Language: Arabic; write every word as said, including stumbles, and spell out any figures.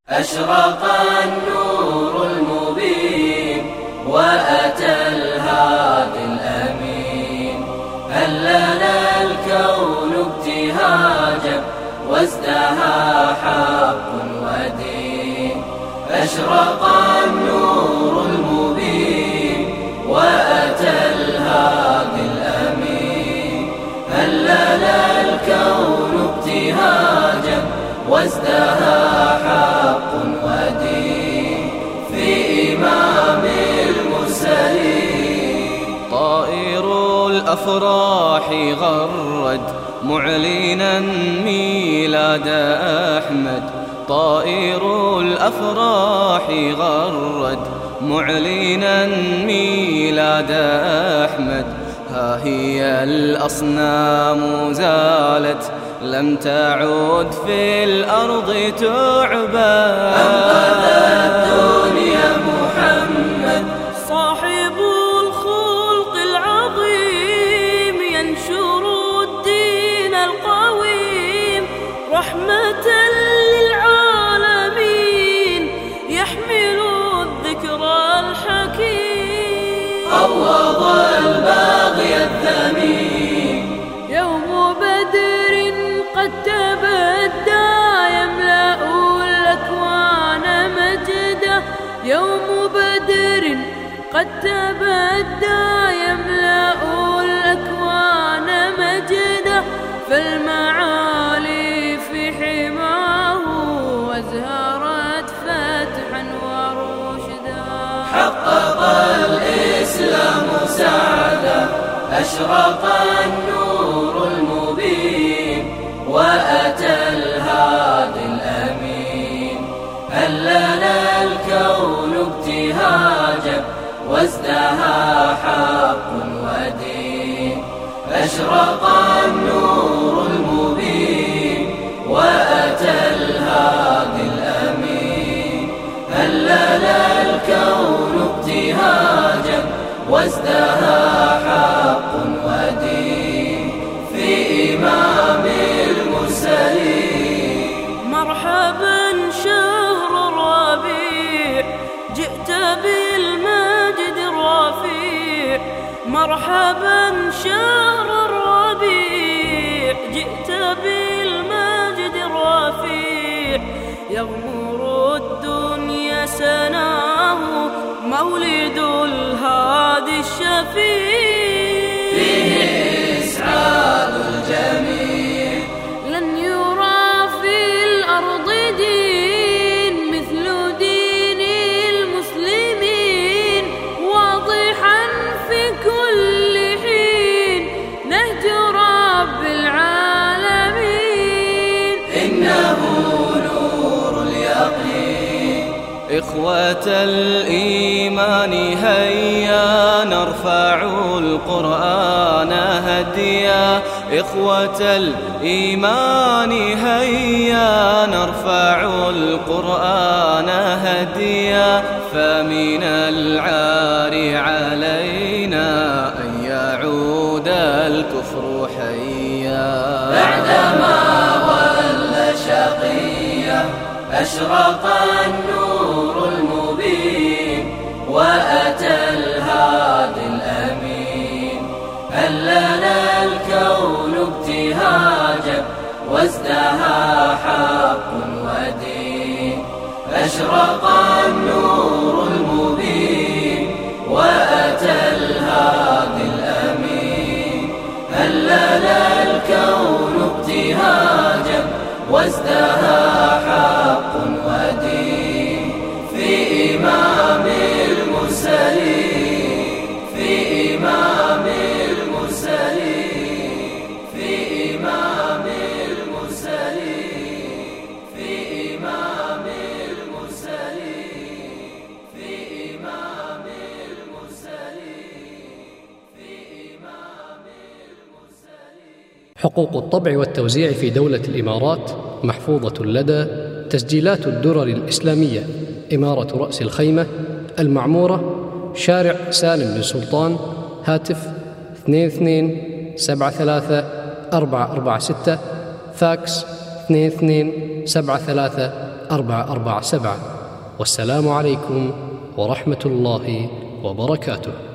أشرق النور المبين وأتى الهادي الأمين، هلنا الكون ابتهاجا وازدهى حق ودين. أشرق النور المبين وأتى الهادي الأمين، هلنا الكون ابتهاجا وازدهى حق ودين في إمام المرسلين. طائر الأفراح غرد معلنا ميلاد أحمد، طائر الأفراح غرد معلنا ميلاد أحمد. ها هي الأصنام زالت لم تعود في الأرض تعبى، أنقذ الدنيا محمد صاحب الخلق العظيم، ينشر الدين القويم رحمة للعالمين، يحمل الذكرى الحكيم. قوض الباغي الذميم يوم بدر قد تبدى يملأ الأكوان مجدا، يوم بدر قد تبدى يملأ الأكوان مجدا. فالمعالي في حماه وازهرت فتحا ورشدا، حقق الإسلام سعدا. أشرق النور المبين وأتى الهادي الأمين، هلنا الكون ابتهاجا وازدهى حق ودين. أشرق النور المبين وأتى الهادي الأمين، هلنا الكون ابتهاجا وازدهى حق ودين في إمام المرسلين. مرحبا شهر الربيع جئت بالمجد الرفيع، مرحبا شهر الربيع جئت بالمجد الرفيع. يغمر الدنيا سناه مولد الهادي الشفيع، فيه إسعاد الجميع. لن يرى في الأرض دين مثل دين المسلمين، واضحا في كل حين نهج رب العالمين. إنه نور اليقين. إخوة الإيمان هيا نرفع القرآن هديا، إخوة الإيمان هيا نرفع القرآن هديا. فمن العار علينا أن يعود الكفر حيا، بعدما ولى شقيا. أشرق النور المبين وأتى الهادي الأمين، هلنا الكون ابتهاجا وازدهى حق ودين. أشرق النور المبين وأتى الهادي الأمين، هلنا الكون ابتهاجا وازدهى حق ودين في إمام المرسلين. في إمام المرسلين. في إمام المرسلين. في إمام المرسلين. في إمام المرسلين. في إمام المرسلين. حقوق الطبع والتوزيع في دولة الإمارات محفوظة لدى تسجيلات الدرر الإسلامية، إمارة رأس الخيمة، المعمورة، شارع سالم بن سلطان، هاتف اثنين اثنين سبعة ثلاثة أربعة أربعة ستة، فاكس اثنين اثنين سبعة ثلاثة أربعة أربعة سبعة. والسلام عليكم ورحمة الله وبركاته.